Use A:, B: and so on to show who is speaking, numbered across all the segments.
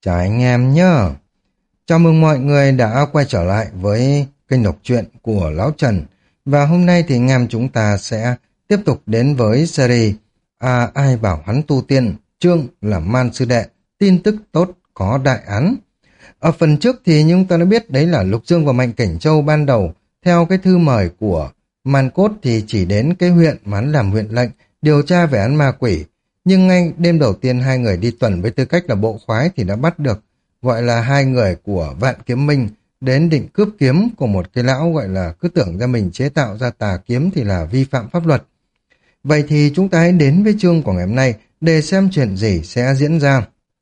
A: Chào anh em nhá. Chào mừng mọi người đã quay trở lại với kênh đọc truyện của Lão Trần. Và hôm nay thì anh em chúng ta sẽ tiếp tục đến với series Ai bảo hắn tu tiên, chương là Man Sư Đệ, tin tức tốt có đại án. Ở phần trước thì chúng ta đã biết đấy là Lục Dương và Mạnh Cảnh Châu ban đầu theo cái thư mời của Man Cốt thì chỉ đến cái huyện mà hắn làm huyện lệnh điều tra về án ma quỷ. Nhưng ngay đêm đầu tiên hai người đi tuần với tư cách là bộ khoái thì đã bắt được gọi là hai người của Vạn Kiếm Minh đến định cướp kiếm của một cái lão gọi là cứ tưởng ra mình chế tạo ra tà kiếm thì là vi phạm pháp luật. Vậy thì chúng ta hãy đến với chương của ngày hôm nay để xem chuyện gì sẽ diễn ra.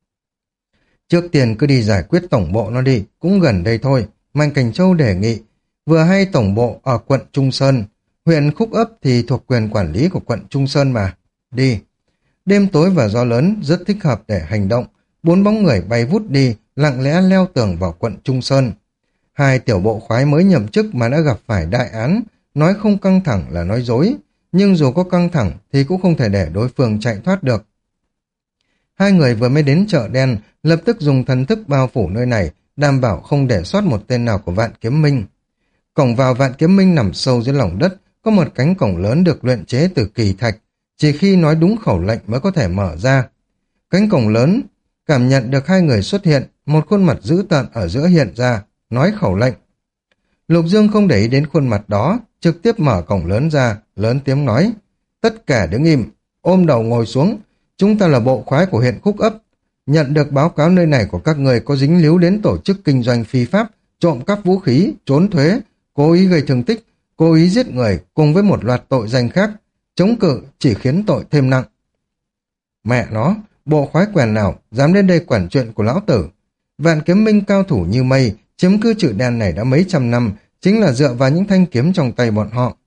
A: Trước tiên cứ đi giải quyết tổng bộ nó đi, cũng gần đây thôi, Mạnh Cảnh Châu đề nghị. Vừa hay tổng bộ ở quận Trung Sơn, huyện Khúc Ấp thì thuộc quyền quản lý của quận Trung Sơn mà. Đi. Đêm tối và gió lớn rất thích hợp để hành động. Bốn bóng người bay vút đi, lặng lẽ leo tường vào quận Trung Sơn. Hai tiểu bộ khoái mới nhậm chức mà đã gặp phải đại án, nói không căng thẳng là nói dối. Nhưng dù có căng thẳng thì cũng không thể để đối phương chạy thoát được. Hai người vừa mới đến chợ đen, lập tức dùng thần thức bao phủ nơi này, đảm bảo không để sót một tên nào của Vạn Kiếm Minh. Cổng vào Vạn Kiếm Minh nằm sâu dưới lòng đất, có một cánh cổng lớn được luyện chế từ kỳ thạch, chỉ khi nói đúng khẩu lệnh mới có thể mở ra. Cánh cổng lớn cảm nhận được hai người xuất hiện, một khuôn mặt dữ tợn ở giữa hiện ra, nói khẩu lệnh. Lục Dương không để ý đến khuôn mặt đó, trực tiếp mở cổng lớn ra, lớn tiếng nói: tất cả đứng im, ôm đầu ngồi xuống, chúng ta là bộ khoái của huyện Khúc Ấp, nhận được báo cáo nơi này của các người có dính líu đến tổ chức kinh doanh phi pháp, trộm cắp vũ khí, trốn thuế, cố ý gây thương tích, cố ý giết người cùng với một loạt tội danh khác. Chống cự chỉ khiến tội thêm nặng. Mẹ nó, bộ khoái quèn nào dám đến đây quản chuyện của lão tử? Vạn Kiếm Minh cao thủ như mây, chiếm cứ chữ đen này đã mấy trăm năm, chính là dựa vào những thanh kiếm trong tay bọn họ.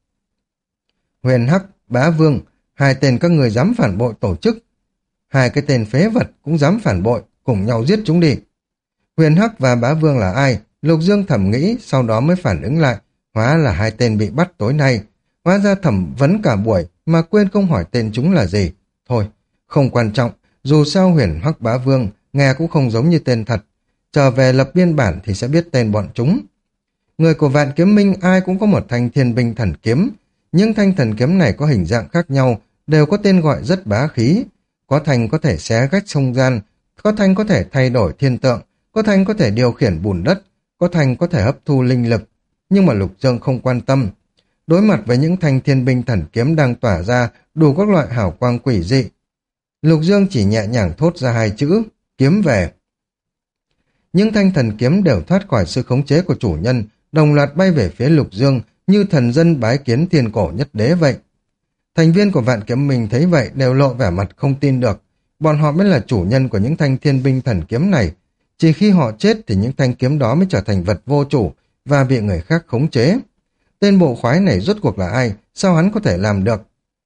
A: Huyền Hắc, Bá Vương, hai tên các người dám phản bội tổ chức. Hai cái tên phế vật cũng dám phản bội, cùng nhau giết chúng đi. Huyền Hắc và Bá Vương là ai? Lục Dương thầm nghĩ, sau đó mới phản ứng lại. Hóa là hai tên bị bắt tối nay. Hóa ra thẩm vấn cả buổi mà quên không hỏi tên chúng là gì. Thôi, không quan trọng, dù sao Huyền Hắc Bá Vương nghe cũng không giống như tên thật. Trở về lập biên bản thì sẽ biết tên bọn chúng. Người của Vạn Kiếm Minh ai cũng có một thanh thiên binh thần kiếm. Những thanh thần kiếm này có hình dạng khác nhau, đều có tên gọi rất bá khí. Có thanh có thể xé rách không gian, có thanh có thể thay đổi thiên tượng, có thanh có thể điều khiển bùn đất, có thanh có thể hấp thu linh lực. Nhưng mà Lục Dương không quan tâm. Đối mặt với những thanh thiên binh thần kiếm đang tỏa ra đủ các loại hào quang quỷ dị, Lục Dương chỉ nhẹ nhàng thốt ra hai chữ: kiếm về. Những thanh thần kiếm đều thoát khỏi sự khống chế của chủ nhân, đồng loạt bay về phía Lục Dương như thần dân bái kiến thiên cổ nhất đế vậy. Thành viên của Vạn Kiếm Minh thấy vậy đều lộ vẻ mặt không tin được. Bọn họ mới là chủ nhân của những thanh thiên binh thần kiếm này. Chỉ khi họ chết thì những thanh kiếm đó mới trở thành vật vô chủ và bị người khác khống chế. Tên bộ khoái này rốt cuộc là ai? Sao hắn có thể làm được?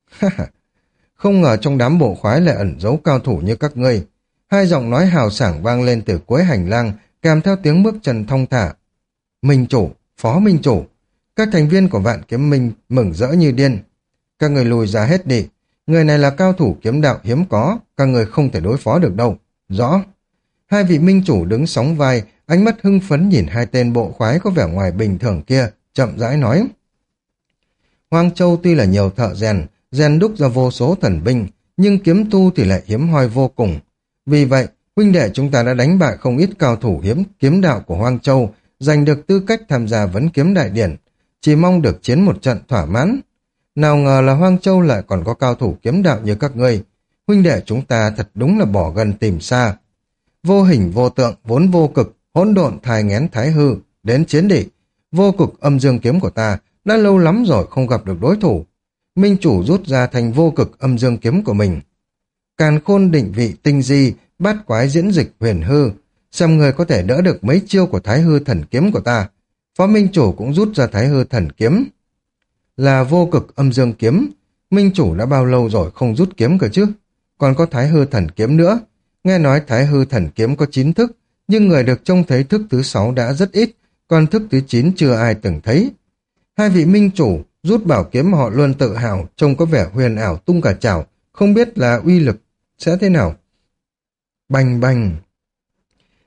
A: Không ngờ trong đám bộ khoái lại ẩn giấu cao thủ như các ngươi. Hai giọng nói hào sảng vang lên từ cuối hành lang, kèm theo tiếng bước chân thong thả. Minh chủ, phó minh chủ. Các thành viên của Vạn Kiếm Minh mừng rỡ như điên. Các người lùi ra hết đi. Người này là cao thủ kiếm đạo hiếm có, các người không thể đối phó được đâu. Rõ. Hai vị minh chủ đứng sóng vai, ánh mắt hưng phấn nhìn hai tên bộ khoái có vẻ ngoài bình thường kia, chậm rãi nói. Hoang Châu tuy là nhiều thợ rèn đúc ra vô số thần binh, nhưng kiếm tu thì lại hiếm hoi vô cùng. Vì vậy, huynh đệ chúng ta đã đánh bại không ít cao thủ hiếm kiếm đạo của Hoang Châu, giành được tư cách tham gia vấn kiếm đại điển, chỉ mong được chiến một trận thỏa mãn. Nào ngờ là Hoang Châu lại còn có cao thủ kiếm đạo như các ngươi. Huynh đệ chúng ta thật đúng là bỏ gần tìm xa. Vô hình vô tượng, vốn vô cực, hỗn độn thai nghén thái hư, đến chiến đi. Vô cực âm dương kiếm của ta đã lâu lắm rồi không gặp được đối thủ. Minh chủ rút ra thành vô cực âm dương kiếm của mình. Càn khôn định vị tinh di, bát quái diễn dịch huyền hư. Xem người có thể đỡ được mấy chiêu của thái hư thần kiếm của ta. Phó minh chủ cũng rút ra thái hư thần kiếm. Là vô cực âm dương kiếm. Minh chủ đã bao lâu rồi không rút kiếm cơ chứ? Còn có thái hư thần kiếm nữa. Nghe nói thái hư thần kiếm có 9 thức, nhưng người được trông thấy thức thứ 6 đã rất ít, còn thức thứ 9 chưa ai từng thấy. Hai vị minh chủ rút bảo kiếm họ luôn tự hào, trông có vẻ huyền ảo tung cả chảo, không biết là uy lực sẽ thế nào. Bành bành.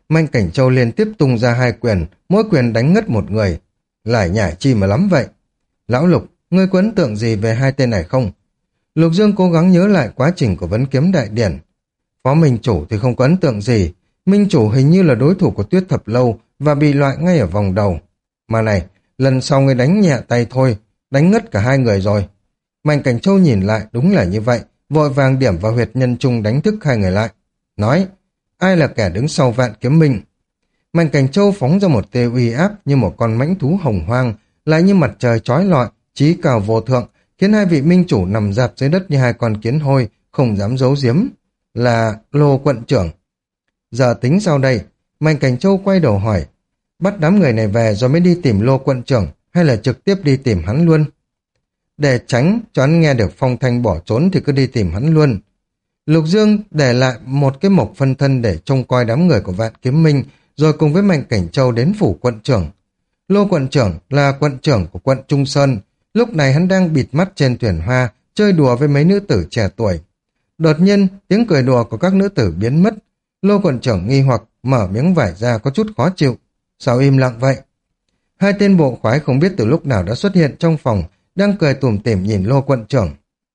A: Mạnh Cảnh Châu liên tiếp tung ra 2 quyền, mỗi quyền đánh ngất một người. Lải nhải chi mà lắm vậy. Lão Lục, ngươi có ấn tượng gì về 2 tên này không? Lục Dương cố gắng nhớ lại quá trình của vấn kiếm đại điển. Phó Minh Chủ thì không có ấn tượng gì. Minh Chủ hình như là đối thủ của Tuyết Thập Lâu và bị loại ngay ở vòng đầu. Mà này, lần sau ngươi đánh nhẹ tay thôi, đánh ngất cả 2 người rồi. Mạnh Cảnh Châu nhìn lại đúng là như vậy, vội vàng điểm vào huyệt nhân trung đánh thức 2 người lại. Nói, ai là kẻ đứng sau Vạn Kiếm Minh? Mạnh Cảnh Châu phóng ra một tia uy áp như một con mãnh thú hồng hoang, lại như mặt trời chói lọi, chí cao vô thượng, khiến 2 vị minh chủ nằm dạp dưới đất như 2 con kiến hôi, không dám giấu giếm. Là Lô quận trưởng. Giờ tính sao đây? Mạnh Cảnh Châu quay đầu hỏi, bắt đám người này về rồi mới đi tìm Lô quận trưởng, hay là trực tiếp đi tìm hắn luôn? Để tránh cho hắn nghe được phong thanh bỏ trốn thì cứ đi tìm hắn luôn. Lục Dương để lại một cái mộc phân thân để trông coi đám người của Vạn Kiếm Minh, rồi cùng với Mạnh Cảnh Châu đến phủ quận trưởng. Lô quận trưởng là quận trưởng của quận Trung Sơn, lúc này hắn đang bịt mắt trên thuyền hoa, chơi đùa với mấy nữ tử trẻ tuổi. Đột nhiên, tiếng cười đùa của các nữ tử biến mất. Lô quận trưởng nghi hoặc mở miếng vải ra có chút khó chịu. Sao im lặng vậy? 2 tên bộ khoái không biết từ lúc nào đã xuất hiện trong phòng, đang cười tủm tỉm nhìn Lô quận trưởng.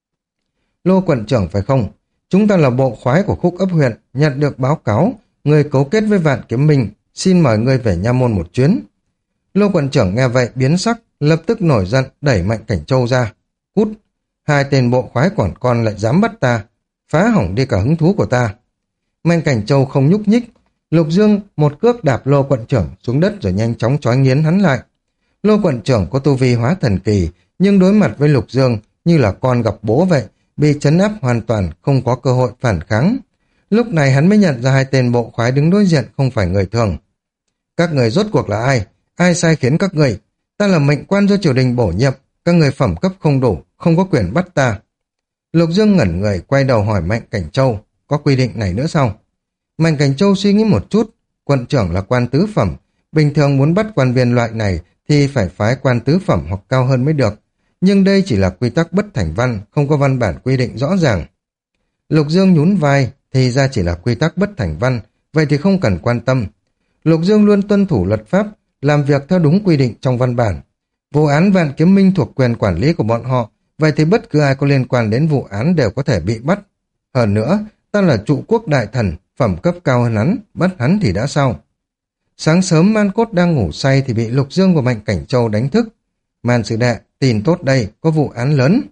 A: Lô quận trưởng phải không? Chúng ta là bộ khoái của Khúc Ấp huyện, nhận được báo cáo, người cấu kết với Vạn Kiếm Minh, xin mời ngươi về nha môn một chuyến. Lô quận trưởng nghe vậy biến sắc, lập tức nổi giận đẩy Mạnh Cảnh Châu ra. Cút, 2 tên bộ khoái quản con lại dám bắt ta, phá hỏng đi cả hứng thú của ta. Mạnh Cảnh Châu không nhúc nhích, Lục Dương một cước đạp Lô quận trưởng xuống đất rồi nhanh chóng trói nghiến hắn lại. Lô quận trưởng có tu vi hóa thần kỳ, nhưng đối mặt với Lục Dương như là con gặp bố vậy, bị trấn áp hoàn toàn, không có cơ hội phản kháng. Lúc này hắn mới nhận ra 2 tên bộ khoái đứng đối diện không phải người thường. Các người rốt cuộc là ai? Ai sai khiến các người? Ta là mệnh quan do triều đình bổ nhiệm, các người phẩm cấp không đủ, không có quyền bắt ta. Lục Dương ngẩn người quay đầu hỏi Mạnh Cảnh Châu, có quy định này nữa sao? Mạnh Cảnh Châu suy nghĩ một chút, quận trưởng là quan tứ phẩm, bình thường muốn bắt quan viên loại này thì phải phái quan tứ phẩm hoặc cao hơn mới được. Nhưng đây chỉ là quy tắc bất thành văn, không có văn bản quy định rõ ràng. Lục Dương nhún vai, thì ra chỉ là quy tắc bất thành văn, vậy thì không cần quan tâm. Lục Dương luôn tuân thủ luật pháp, làm việc theo đúng quy định trong văn bản. Vụ án Vạn Kiếm Minh thuộc quyền quản lý của bọn họ, vậy thì bất cứ ai có liên quan đến vụ án đều có thể bị bắt. Hơn nữa, ta là trụ quốc đại thần, phẩm cấp cao hơn hắn, bắt hắn thì đã sao? Sáng sớm Man Cốt đang ngủ say thì bị Lục Dương và Mạnh Cảnh Châu đánh thức. Man sư đệ, tin tốt đây, có vụ án lớn.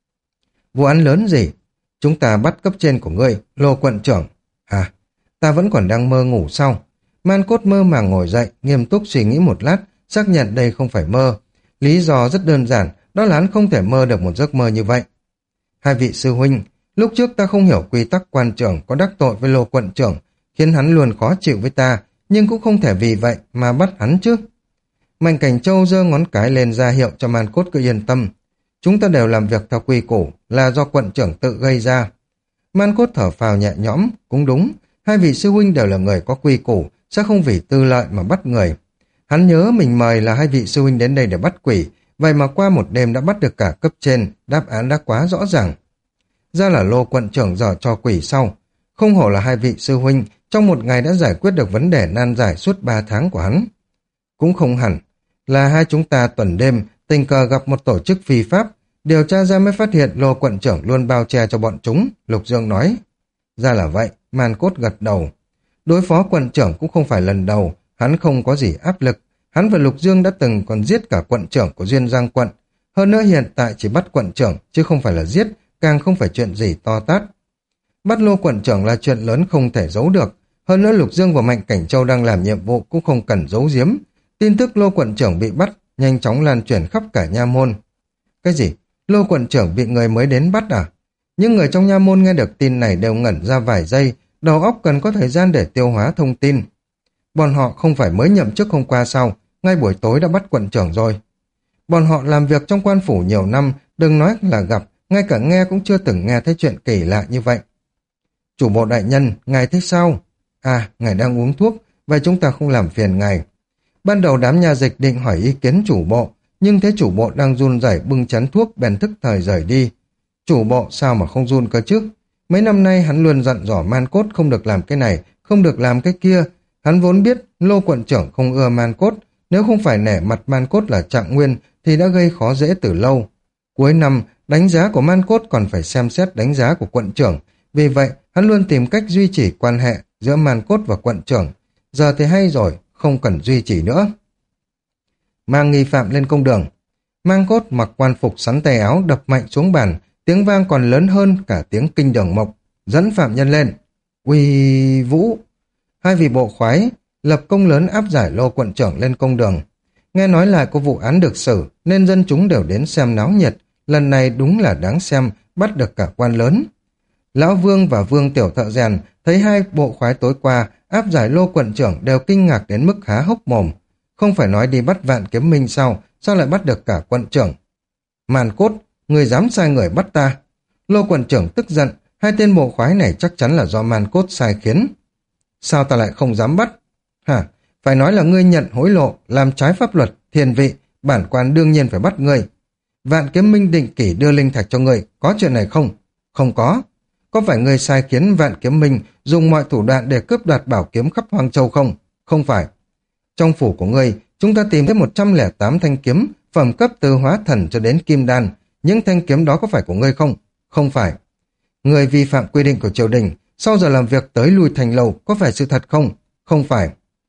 A: Vụ án lớn gì? Chúng ta bắt cấp trên của ngươi, Lô quận trưởng. À, ta vẫn còn đang mơ ngủ sao? Man Cốt mơ màng ngồi dậy, nghiêm túc suy nghĩ một lát, xác nhận đây không phải mơ. Lý do rất đơn giản, đó là hắn không thể mơ được một giấc mơ như vậy. 2 vị sư huynh, lúc trước ta không hiểu quy tắc quan trưởng có đắc tội với Lô quận trưởng, khiến hắn luôn khó chịu với ta, nhưng cũng không thể vì vậy mà bắt hắn chứ. Mạnh Cảnh Châu giơ ngón cái lên ra hiệu cho Man Cốt cứ yên tâm. Chúng ta đều làm việc theo quy củ, là do quận trưởng tự gây ra. Man Cốt thở phào nhẹ nhõm, cũng đúng, 2 vị sư huynh đều là người có quy củ, sẽ không vì tư lợi mà bắt người. Hắn nhớ mình mời là 2 vị sư huynh đến đây để bắt quỷ, vậy mà qua một đêm đã bắt được cả cấp trên, đáp án đã quá rõ ràng. Ra là Lô quận trưởng dở cho quỷ sau. Không hổ là 2 vị sư huynh, trong một ngày đã giải quyết được vấn đề nan giải suốt 3 tháng của hắn. Cũng không hẳn, là 2 chúng ta tuần đêm tình cờ gặp một tổ chức phi pháp, điều tra ra mới phát hiện Lô quận trưởng luôn bao che cho bọn chúng, Lục Dương nói. Ra là vậy, Man Cốt gật đầu. Đối phó quận trưởng cũng không phải lần đầu, hắn không có gì áp lực. Hắn và Lục Dương đã từng còn giết cả quận trưởng của Duyên Giang quận. Hơn nữa hiện tại chỉ bắt quận trưởng, chứ không phải là giết, càng không phải chuyện gì to tát. Bắt Lô quận trưởng là chuyện lớn không thể giấu được. Hơn nữa Lục Dương và Mạnh Cảnh Châu đang làm nhiệm vụ cũng không cần giấu giếm. Tin tức Lô quận trưởng bị bắt nhanh chóng lan truyền khắp cả nha môn. Cái gì? Lô quận trưởng bị người mới đến bắt à? Những người trong nha môn nghe được tin này đều ngẩn ra vài giây, đầu óc cần có thời gian để tiêu hóa thông tin. Bọn họ không phải mới nhậm chức hôm qua sao, ngay buổi tối đã bắt quận trưởng rồi. Bọn họ làm việc trong quan phủ nhiều năm, đừng nói là gặp, ngay cả nghe cũng chưa từng nghe thấy chuyện kỳ lạ như vậy. Chủ bộ đại nhân, ngài thấy sao? À, ngài đang uống thuốc, vậy chúng ta không làm phiền ngài. Ban đầu đám nha dịch định hỏi ý kiến chủ bộ, nhưng thấy chủ bộ đang run rẩy bưng chén thuốc bèn thức thời rời đi. Chủ bộ sao mà không run cơ chứ? Mấy năm nay hắn luôn dặn dò Man Cốt không được làm cái này, không được làm cái kia. Hắn vốn biết Lô quận trưởng không ưa Man Cốt, nếu không phải nể mặt Man Cốt là Trạng Nguyên thì đã gây khó dễ từ lâu. Cuối năm, đánh giá của Man Cốt còn phải xem xét đánh giá của quận trưởng, vì vậy hắn luôn tìm cách duy trì quan hệ giữa Man Cốt và quận trưởng. Giờ thì hay rồi, không cần duy trì nữa. Mang nghi phạm lên công đường. Man Cốt mặc quan phục sắn tay áo đập mạnh xuống bàn, tiếng vang còn lớn hơn cả tiếng kinh đường mộc. Dẫn phạm nhân lên. Uy Vũ. Hai vị bộ khoái lập công lớn áp giải Lô quận trưởng lên công đường. Nghe nói lại có vụ án được xử nên dân chúng đều đến xem náo nhiệt. Lần này đúng là đáng xem, bắt được cả quan lớn. Lão Vương và Vương Tiểu Thợ Rèn thấy hai bộ khoái tối qua áp giải Lô quận trưởng đều kinh ngạc đến mức há hốc mồm. Không phải nói đi bắt Vạn Kiếm Minh sao lại bắt được cả quận trưởng? Man Cốt, người dám sai người bắt ta? Lô quận trưởng tức giận, hai tên bộ khoái này chắc chắn là do Man Cốt sai khiến. Sao ta lại không dám bắt? Hả? Phải nói là ngươi nhận hối lộ, làm trái pháp luật, thiền vị, bản quan đương nhiên phải bắt ngươi. Vạn Kiếm Minh định kỷ đưa linh thạch cho ngươi, có chuyện này không? Không có. Có phải ngươi sai khiến Vạn Kiếm Minh dùng mọi thủ đoạn để cướp đoạt bảo kiếm khắp Hoang Châu không? Không phải. Trong phủ của ngươi, chúng ta tìm thấy 108 thanh kiếm, phẩm cấp từ hóa thần cho đến kim đan. Những thanh kiếm đó có phải của ngươi không? Không phải. Ngươi vi phạm quy định của triều đình, sau giờ làm việc tới lui thành lầu, có phải sự thật không? Không phải.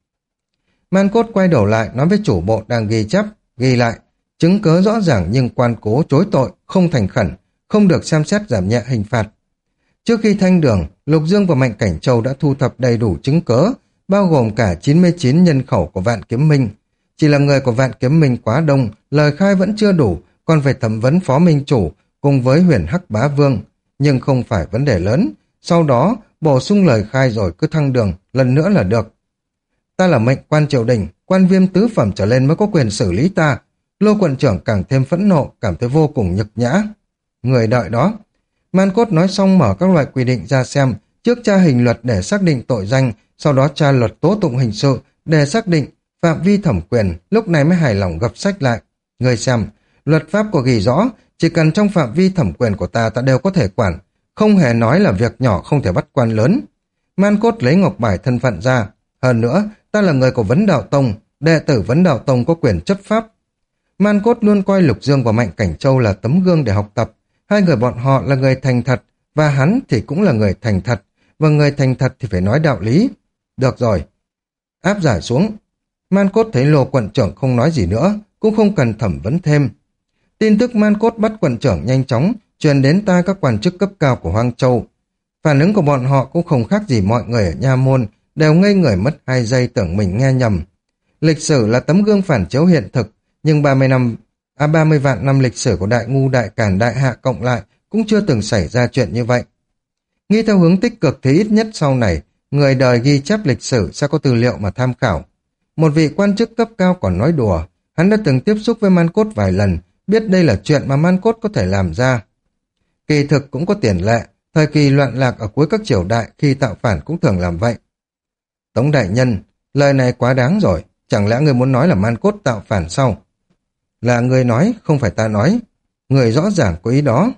A: Man Cốt quay đầu lại nói với chủ bộ đang ghi chép, ghi lại, chứng cớ rõ ràng nhưng quan cố chối tội, không thành khẩn, không được xem xét giảm nhẹ hình phạt. Trước khi thanh đường, Lục Dương và Mạnh Cảnh Châu đã thu thập đầy đủ chứng cớ, bao gồm cả 99 nhân khẩu của Vạn Kiếm Minh. Chỉ là người của Vạn Kiếm Minh quá đông, lời khai vẫn chưa đủ, còn phải thẩm vấn phó minh chủ cùng với Huyền Hắc Bá Vương. Nhưng không phải vấn đề lớn, sau đó bổ sung lời khai rồi cứ thăng đường, lần nữa là được. Ta là mệnh quan triều đình, quan viên tứ phẩm trở lên mới có quyền xử lý ta. Lô quận trưởng càng thêm phẫn nộ, cảm thấy vô cùng nhục nhã. Người đợi đó. Man Cốt nói xong mở các loại quy định ra xem, trước tra hình luật để xác định tội danh, sau đó tra luật tố tụng hình sự để xác định phạm vi thẩm quyền, lúc này mới hài lòng gập sách lại. Người xem, luật pháp có ghi rõ, chỉ cần trong phạm vi thẩm quyền của ta đều có thể quản, không hề nói là việc nhỏ không thể bắt quan lớn. Man Cốt lấy ngọc bài thân phận ra. Hơn nữa, ta là người của Vấn Đạo Tông, đệ tử Vấn Đạo Tông có quyền chấp pháp. Man Cốt luôn coi Lục Dương và Mạnh Cảnh Châu là tấm gương để học tập. Hai người bọn họ là người thành thật, và hắn thì cũng là người thành thật, và người thành thật thì phải nói đạo lý. Được rồi, áp giải xuống. Man Cốt thấy Lô quận trưởng không nói gì nữa, cũng không cần thẩm vấn thêm. Tin tức Man Cốt bắt quận trưởng nhanh chóng truyền đến tai các quan chức cấp cao của Hoang Châu. Phản ứng của bọn họ cũng không khác gì mọi người ở Nha Môn, đều ngây người mất 2 giây tưởng mình nghe nhầm. Lịch sử là tấm gương phản chiếu hiện thực, nhưng 30 vạn năm lịch sử của Đại Ngu, Đại Càn, Đại Hạ cộng lại cũng chưa từng xảy ra chuyện như vậy. Nghĩ theo hướng tích cực thì ít nhất sau này, người đời ghi chép lịch sử sẽ có tư liệu mà tham khảo. Một vị quan chức cấp cao còn nói đùa, hắn đã từng tiếp xúc với Man Cốt vài lần, biết đây là chuyện mà Man Cốt có thể làm ra. Kỳ thực cũng có tiền lệ, thời kỳ loạn lạc ở cuối các triều đại khi tạo phản cũng thường làm vậy. Tống đại nhân, lời này quá đáng rồi, chẳng lẽ người muốn nói là Man Cốt tạo phản sao? Là người nói, không phải ta nói. Người rõ ràng có ý đó.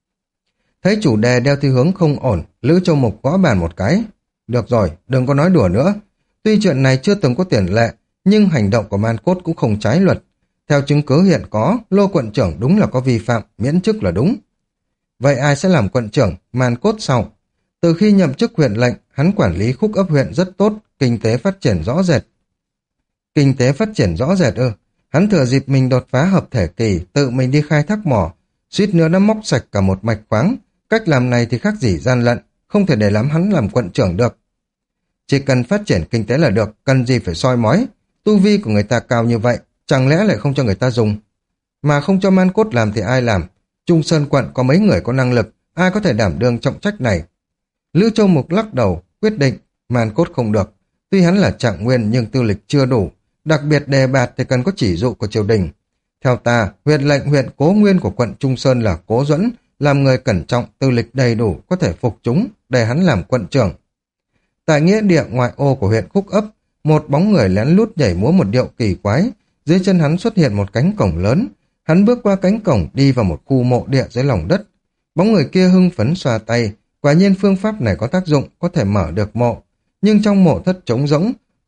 A: Thấy chủ đề đeo theo hướng không ổn, Lữ Châu Mục gõ bàn một cái. Được rồi, đừng có nói đùa nữa. Tuy chuyện này chưa từng có tiền lệ, nhưng hành động của Man Cốt cũng không trái luật. Theo chứng cứ hiện có, Lô quận trưởng đúng là có vi phạm, miễn chức là đúng. Vậy ai sẽ làm quận trưởng? Man Cốt sau. Từ khi nhậm chức huyện lệnh, hắn quản lý khúc ấp huyện rất tốt, kinh tế phát triển rõ rệt. Kinh tế phát triển rõ rệt ư? Hắn thừa dịp mình đột phá hợp thể kỳ, tự mình đi khai thác mỏ, suýt nữa đã móc sạch cả một mạch khoáng. Cách làm này thì khác gì gian lận, không thể để lắm hắn làm quận trưởng được. Chỉ cần phát triển kinh tế là được, cần gì phải soi mói. Tu vi của người ta cao như vậy, chẳng lẽ lại không cho người ta dùng? Mà không cho Man Cốt làm thì ai làm? Trung Sơn quận có mấy người có năng lực, ai có thể đảm đương trọng trách này? Lữ Châu Mục lắc đầu, quyết định, Man Cốt không được. Tuy hắn là trạng nguyên nhưng tư lịch chưa đủ, đặc biệt đề bạt thì cần có chỉ dụ của triều đình. Theo ta, huyện lệnh huyện Cố Nguyên của quận Trung Sơn là Cố Duẫn, làm người cẩn trọng, tư lịch đầy đủ, có thể phục chúng, để hắn làm quận trưởng. Tại nghĩa địa ngoại ô của huyện Khúc Ấp, một bóng người lén lút nhảy múa một điệu kỳ quái, dưới chân hắn xuất hiện một cánh cổng lớn. Hắn bước qua cánh cổng đi vào một khu mộ địa dưới lòng đất. Bóng người kia hưng phấn xoa tay, quả nhiên phương pháp này có tác dụng, có thể mở được mộ. Nhưng trong mộ thất trống rỗng,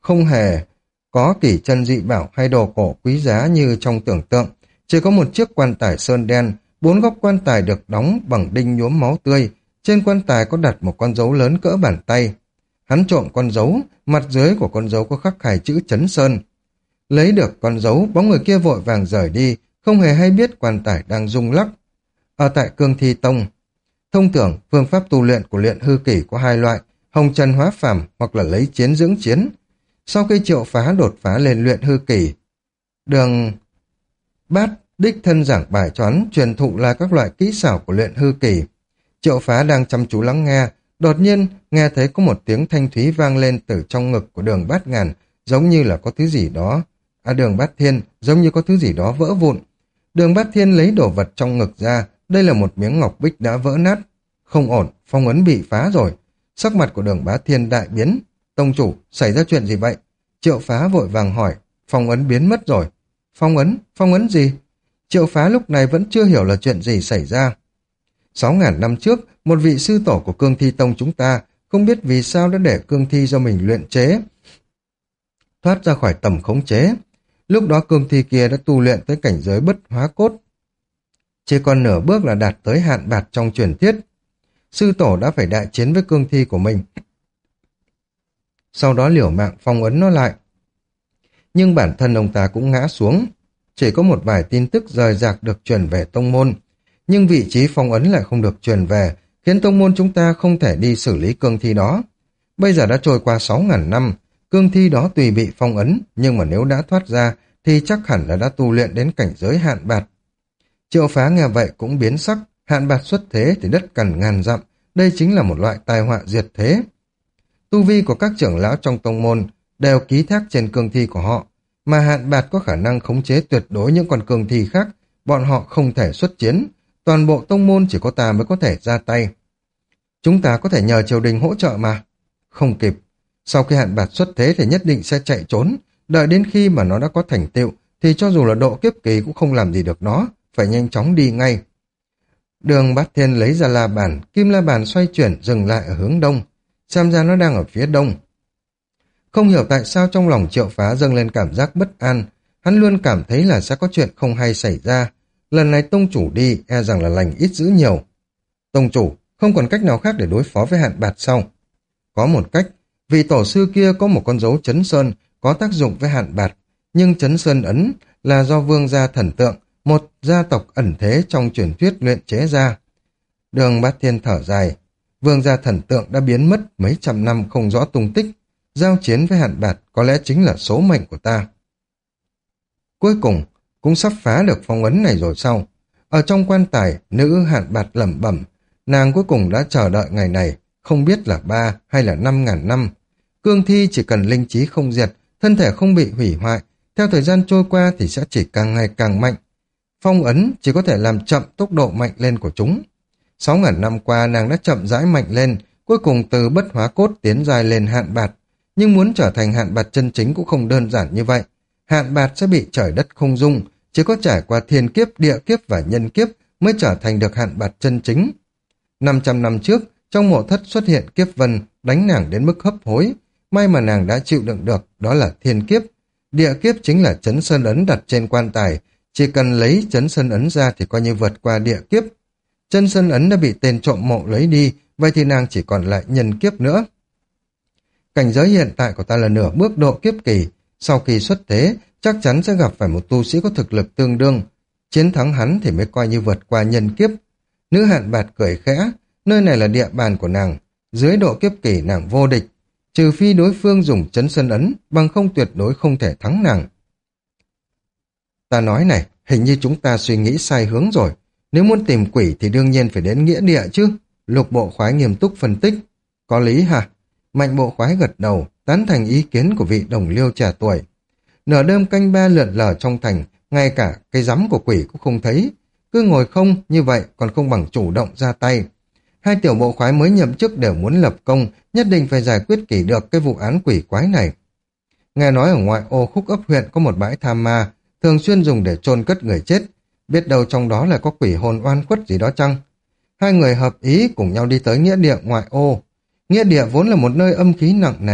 A: không hề có kỷ chân dị bảo hay đồ cổ quý giá như trong tưởng tượng. Chỉ có một chiếc quan tài sơn đen, 4 góc quan tài được đóng bằng đinh nhuốm máu tươi. Trên quan tài có đặt một con dấu lớn cỡ bàn tay. Hắn trộm con dấu, mặt dưới của con dấu có khắc hai chữ Trấn Sơn. Lấy được con dấu, bóng người kia vội vàng rời đi, không hề hay biết quan tài đang rung lắc. Ở tại Cương Thi Tông, thông thường phương pháp tu luyện của luyện hư kỷ có hai loại, hồng trần hóa phàm hoặc là lấy chiến dưỡng chiến. Sau khi Triệu Phá đột phá lên luyện hư kỷ, Đường Bát đích thân giảng bài cho hắn truyền thụ là các loại kỹ xảo của luyện hư kỷ. Triệu Phá đang chăm chú lắng nghe, đột nhiên nghe thấy có một tiếng thanh thúy vang lên từ trong ngực của Đường Bát Ngàn, giống như là có thứ gì đó. Đường Bát Thiên, giống như có thứ gì đó vỡ vụn. Đường Bát Thiên lấy đồ vật trong ngực ra, đây là một miếng ngọc bích đã vỡ nát. Không ổn, phong ấn bị phá rồi. Sắc mặt của Đường Bát Thiên đại biến. Tông chủ, xảy ra chuyện gì vậy? Triệu Phá vội vàng hỏi, phong ấn biến mất rồi. Phong ấn gì? Triệu Phá lúc này vẫn chưa hiểu là chuyện gì xảy ra. 6.000 năm trước, một vị sư tổ của Cương Thi Tông chúng ta không biết vì sao đã để cương thi do mình luyện chế thoát ra khỏi tầm khống chế. Lúc đó cương thi kia đã tu luyện tới cảnh giới bất hóa cốt. Chỉ còn nửa bước là đạt tới hạn bạt trong truyền thuyết. Sư tổ đã phải đại chiến với cương thi của mình. Sau đó liều mạng phong ấn nó lại. Nhưng bản thân ông ta cũng ngã xuống. Chỉ có một vài tin tức rời rạc được truyền về tông môn. Nhưng vị trí phong ấn lại không được truyền về, khiến tông môn chúng ta không thể đi xử lý cương thi đó. Bây giờ đã trôi qua 6.000 năm, cương thi đó tùy bị phong ấn, nhưng mà nếu đã thoát ra, thì chắc hẳn là đã tu luyện đến cảnh giới hạn bạt. Triệu Phá nghe vậy cũng biến sắc, hạn bạt xuất thế thì đất cằn ngàn dặm, đây chính là một loại tai họa diệt thế. Tu vi của các trưởng lão trong tông môn đều ký thác trên cương thi của họ, mà hạn bạt có khả năng khống chế tuyệt đối những con cương thi khác, bọn họ không thể xuất chiến, toàn bộ tông môn chỉ có ta mới có thể ra tay. Chúng ta có thể nhờ triều đình hỗ trợ mà. Không kịp, sau khi hạn bạt xuất thế thì nhất định sẽ chạy trốn, đợi đến khi mà nó đã có thành tựu thì cho dù là độ kiếp kỳ cũng không làm gì được nó, phải nhanh chóng đi ngay. Đường Bát Thiên lấy ra la bàn, kim la bàn xoay chuyển dừng lại ở hướng đông, xem ra nó đang ở phía đông. Không hiểu tại sao trong lòng Triệu Phá dâng lên cảm giác bất an, hắn luôn cảm thấy là sẽ có chuyện không hay xảy ra. Lần này tông chủ đi, e rằng là lành ít dữ nhiều. Tông chủ, không còn cách nào khác để đối phó với hạn bạt sau. Có một cách, vị tổ sư kia có một con dấu Trấn Sơn có tác dụng với hạn bạt, nhưng Trấn Sơn ấn là do vương gia thần tượng, một gia tộc ẩn thế trong truyền thuyết luyện chế ra. Đường Bát Thiên thở dài, vương gia thần tượng đã biến mất mấy trăm năm không rõ tung tích, giao chiến với hạn bạt có lẽ chính là số mệnh của ta. Cuối cùng, cũng sắp phá được phong ấn này rồi sao? Ở trong quan tài, nữ hạn bạt lẩm bẩm, nàng cuối cùng đã chờ đợi ngày này, không biết là 3 hay là 5.000 năm. Cương thi chỉ cần linh trí không diệt, thân thể không bị hủy hoại, theo thời gian trôi qua thì sẽ chỉ càng ngày càng mạnh. Phong ấn chỉ có thể làm chậm tốc độ mạnh lên của chúng. 6.000 năm qua nàng đã chậm rãi mạnh lên, cuối cùng từ bất hóa cốt tiến dài lên hạn bạt. Nhưng muốn trở thành hạn bạt chân chính cũng không đơn giản như vậy. Hạn bạt sẽ bị trời đất không dung, chỉ có trải qua thiên kiếp, địa kiếp và nhân kiếp mới trở thành được hạn bạt chân chính. 500 năm trước, trong mộ thất xuất hiện kiếp vân, đánh nàng đến mức hấp hối. May mà nàng đã chịu đựng được, đó là thiên kiếp. Địa kiếp chính là Trấn Sơn ấn đặt trên quan tài, chỉ cần lấy Trấn Sơn ấn ra thì coi như vượt qua địa kiếp. Trấn Sơn ấn đã bị tên trộm mộ lấy đi, vậy thì nàng chỉ còn lại nhân kiếp nữa. Cảnh giới hiện tại của ta là nửa bước độ kiếp kỳ, sau khi xuất thế, chắc chắn sẽ gặp phải một tu sĩ có thực lực tương đương. Chiến thắng hắn thì mới coi như vượt qua nhân kiếp. Nữ hạn bạt cười khẽ, nơi này là địa bàn của nàng, dưới độ kiếp kỳ nàng vô địch, trừ phi đối phương dùng Trấn Sơn ấn, bằng không tuyệt đối không thể thắng nàng. Ta nói này, hình như chúng ta suy nghĩ sai hướng rồi. Nếu muốn tìm quỷ thì đương nhiên phải đến nghĩa địa chứ. Lục Bộ Khoái nghiêm túc phân tích. Có lý hả? Mạnh Bộ Khoái gật đầu, tán thành ý kiến của vị đồng liêu trẻ tuổi. Nửa đêm canh ba lượn lờ trong thành, ngay cả cái rắm của quỷ cũng không thấy. Cứ ngồi không như vậy còn không bằng chủ động ra tay. Hai tiểu bộ khoái mới nhậm chức đều muốn lập công, nhất định phải giải quyết kỹ được cái vụ án quỷ quái này. Nghe nói ở ngoại ô Khúc Ấp huyện có một bãi tham ma, thường xuyên dùng để chôn cất người chết. Biết đâu trong đó là có quỷ hồn oan khuất gì đó chăng? Hai người hợp ý cùng nhau đi tới nghĩa địa ngoại ô. Nghĩa địa vốn là một nơi âm khí nặng nề,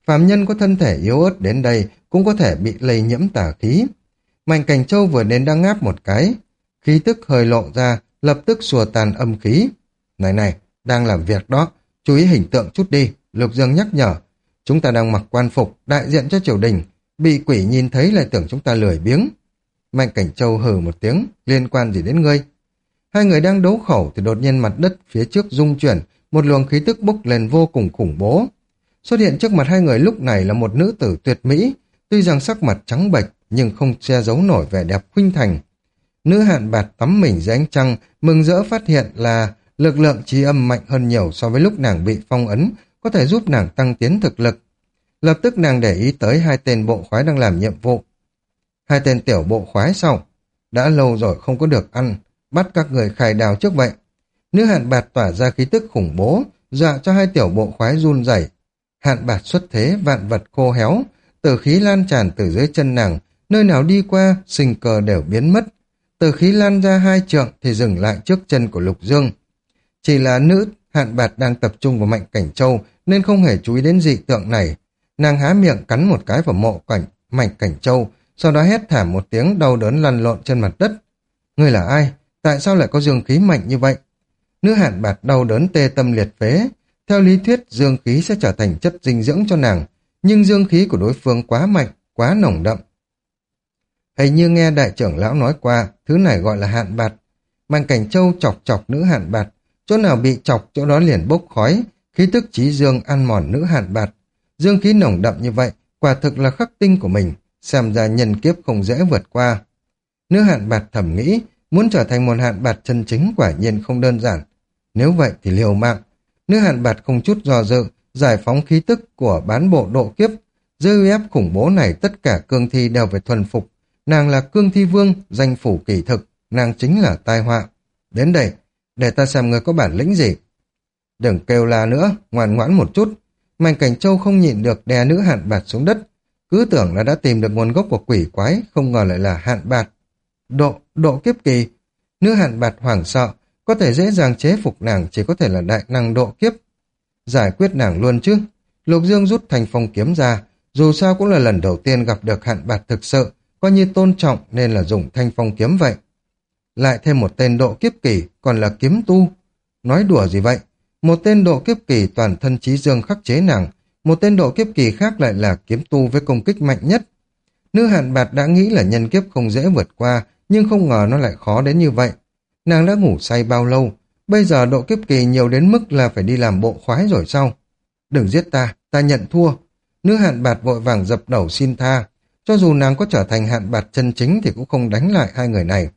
A: Phàm nhân có thân thể yếu ớt đến đây cũng có thể bị lây nhiễm tà khí. Mạnh Cảnh Châu vừa đến đang ngáp một cái, khí tức hơi lộ ra, lập tức xua tan âm khí. Này này, đang làm việc đó, chú ý hình tượng chút đi, Lục Dương nhắc nhở. Chúng ta đang mặc quan phục, đại diện cho triều đình, bị quỷ nhìn thấy lại tưởng chúng ta lười biếng. Mạnh Cảnh Châu hừ một tiếng, liên quan gì đến ngươi? Hai người đang đấu khẩu thì đột nhiên mặt đất phía trước rung chuyển, một luồng khí tức bốc lên vô cùng khủng bố. Xuất hiện trước mặt hai người lúc này là một nữ tử tuyệt mỹ, tuy rằng sắc mặt trắng bệch nhưng không che giấu nổi vẻ đẹp khuynh thành. Nữ Hạn Bạt tắm mình dưới ánh trăng, mừng rỡ phát hiện là lực lượng trí âm mạnh hơn nhiều so với lúc nàng bị phong ấn, có thể giúp nàng tăng tiến thực lực. Lập tức nàng để ý tới hai tên bộ khoái đang làm nhiệm vụ. Hai tên tiểu bộ khoái sao? Đã lâu rồi không có được ăn, bắt các người khai đào trước vậy. Nữ Hạn Bạt tỏa ra khí tức khủng bố, dọa cho hai tiểu bộ khoái run rẩy. Hạn Bạt xuất thế, vạn vật khô héo, tử khí lan tràn từ dưới chân nàng, nơi nào đi qua, sinh cơ đều biến mất. Tử khí lan ra 2 trượng thì dừng lại trước chân của Lục Dương. Chỉ là nữ Hạn Bạt đang tập trung vào Mạnh Cảnh Châu nên không hề chú ý đến dị tượng này. Nàng há miệng cắn một cái vào Mạnh Cảnh Châu, sau đó hét thảm một tiếng đau đớn lăn lộn trên mặt đất. Ngươi là ai? Tại sao lại có dương khí mạnh như vậy? Nữ Hạn Bạt đau đớn tê tâm liệt phế. Theo lý thuyết dương khí sẽ trở thành chất dinh dưỡng cho nàng, nhưng dương khí của đối phương quá mạnh, quá nồng đậm. Hình như nghe đại trưởng lão nói qua, thứ này gọi là Hạn Bạt. Mạnh Cảnh Châu chọc chọc nữ Hạn Bạt, chỗ nào bị chọc chỗ đó liền bốc khói, khí tức chí dương ăn mòn nữ Hạn Bạt. Dương khí nồng đậm như vậy, quả thực là khắc tinh của mình, xem ra nhân kiếp không dễ vượt qua. Nữ Hạn Bạt thầm nghĩ, muốn trở thành một Hạn Bạt chân chính quả nhiên không đơn giản. Nếu vậy thì liều mạng. Nữ Hạn Bạt không chút do dự, giải phóng khí tức của bán bộ độ kiếp. Dưới uy áp khủng bố này tất cả cương thi đều phải thuần phục. Nàng là cương thi vương, danh phủ kỳ thực, nàng chính là tai họa. Đến đây, để ta xem người có bản lĩnh gì. Đừng kêu la nữa, ngoan ngoãn một chút. Mạnh Cảnh Châu không nhịn được đè nữ Hạn Bạt xuống đất. Cứ tưởng là đã tìm được nguồn gốc của quỷ quái, không ngờ lại là Hạn Bạt. Độ kiếp kỳ. Nữ Hạn Bạt hoảng sợ, có thể dễ dàng chế phục nàng chỉ có thể là đại năng độ kiếp. Giải quyết nàng luôn chứ. Lục Dương rút Thanh Phong kiếm ra, dù sao cũng là lần đầu tiên gặp được Hạn Bạt thực sự, coi như tôn trọng nên là dùng Thanh Phong kiếm vậy. Lại thêm một tên độ kiếp kỳ, còn là kiếm tu. Nói đùa gì vậy? Một tên độ kiếp kỳ toàn thân trí dương khắc chế nàng, một tên độ kiếp kỳ khác lại là kiếm tu với công kích mạnh nhất. Nữ Hạn Bạt đã nghĩ là nhân kiếp không dễ vượt qua, nhưng không ngờ nó lại khó đến như vậy. Nàng đã ngủ say bao lâu, bây giờ độ kiếp kỳ nhiều đến mức là phải đi làm bộ khoái rồi sao? Đừng giết ta nhận thua. Nữ Hạn Bạt vội vàng dập đầu xin tha, cho dù nàng có trở thành Hạn Bạt chân chính thì cũng không đánh lại hai người này.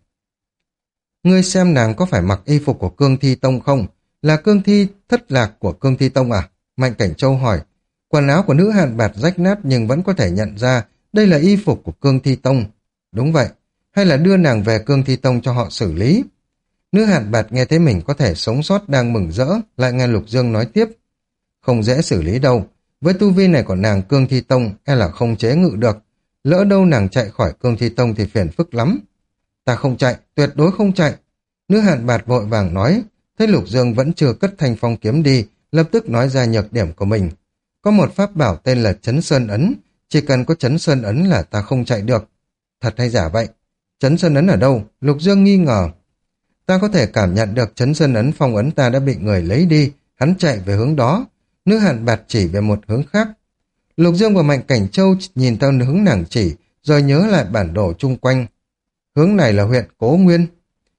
A: Ngươi xem nàng có phải mặc y phục của Cương Thi Tông không? Là cương thi thất lạc của Cương Thi Tông à? Mạnh Cảnh Châu hỏi. Quần áo của nữ Hạn Bạt rách nát nhưng vẫn có thể nhận ra đây là y phục của Cương Thi Tông. Đúng vậy, hay là đưa nàng về Cương Thi Tông cho họ xử lý? Nữ Hạn Bạt nghe thấy mình có thể sống sót đang mừng rỡ, lại nghe Lục Dương nói tiếp. Không dễ xử lý đâu, với tu vi này của nàng Cương Thi Tông e là không chế ngự được. Lỡ đâu nàng chạy khỏi Cương Thi Tông thì phiền phức lắm. Ta không chạy, tuyệt đối không chạy. Nữ Hạn Bạt vội vàng nói, thấy Lục Dương vẫn chưa cất Thanh Phong kiếm đi, lập tức nói ra nhược điểm của mình. Có một pháp bảo tên là Chấn Sơn Ấn, chỉ cần có Chấn Sơn Ấn là ta không chạy được. Thật hay giả vậy? Chấn Sơn Ấn ở đâu? Lục Dương nghi ngờ. Ta có thể cảm nhận được Chấn Sơn Ấn phong ấn ta đã bị người lấy đi, hắn chạy về hướng đó. Nữ Hạn Bạt chỉ về một hướng khác. Lục Dương và Mạnh Cảnh Châu nhìn theo hướng nàng chỉ, rồi nhớ lại bản đồ chung quanh. Hướng này là huyện Cố Nguyên.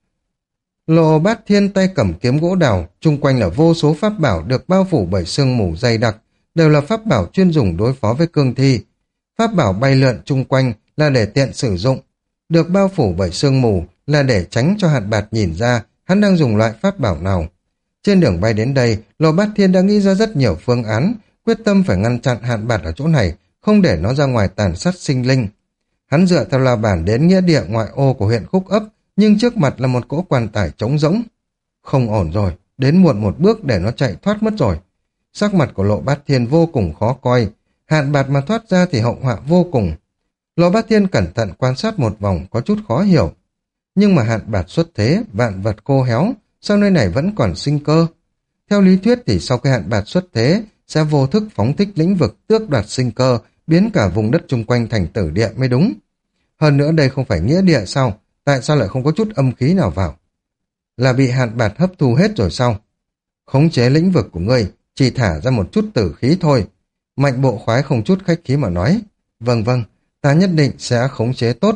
A: Lộ Bát Thiên tay cầm kiếm gỗ đào, chung quanh là vô số pháp bảo được bao phủ bởi sương mù dày đặc, đều là pháp bảo chuyên dùng đối phó với cương thi. Pháp bảo bay lượn chung quanh là để tiện sử dụng, được bao phủ bởi sương mù là để tránh cho Hạn Bạt nhìn ra hắn đang dùng loại pháp bảo nào. Trên đường bay đến đây, Lộ Bát Thiên đã nghĩ ra rất nhiều phương án, quyết tâm phải ngăn chặn Hạn Bạt ở chỗ này, không để nó ra ngoài tàn sát sinh linh. Hắn dựa theo la bản đến nghĩa địa ngoại ô của huyện Khúc Ấp, nhưng trước mặt là một cỗ quan tài trống rỗng. Không ổn rồi, đến muộn một bước để nó chạy thoát mất rồi. Sắc mặt của Lộ Bát Thiên vô cùng khó coi, Hạn Bạt mà thoát ra thì hậu họa vô cùng. Lộ Bát Thiên cẩn thận quan sát một vòng có chút khó hiểu. Nhưng mà Hạn Bạt xuất thế, vạn vật khô héo, sao nơi này vẫn còn sinh cơ? Theo lý thuyết thì sau khi Hạn Bạt xuất thế, sẽ vô thức phóng thích lĩnh vực tước đoạt sinh cơ, biến cả vùng đất chung quanh thành tử địa mới đúng. Hơn nữa đây không phải nghĩa địa sao? Tại sao lại không có chút âm khí nào vào? Là bị hạn bạt hấp thu hết rồi sao? Khống chế lĩnh vực của ngươi, chỉ thả ra một chút tử khí thôi. Mạnh bộ khoái không chút khách khí mà nói. Vâng vâng, ta nhất định sẽ khống chế tốt.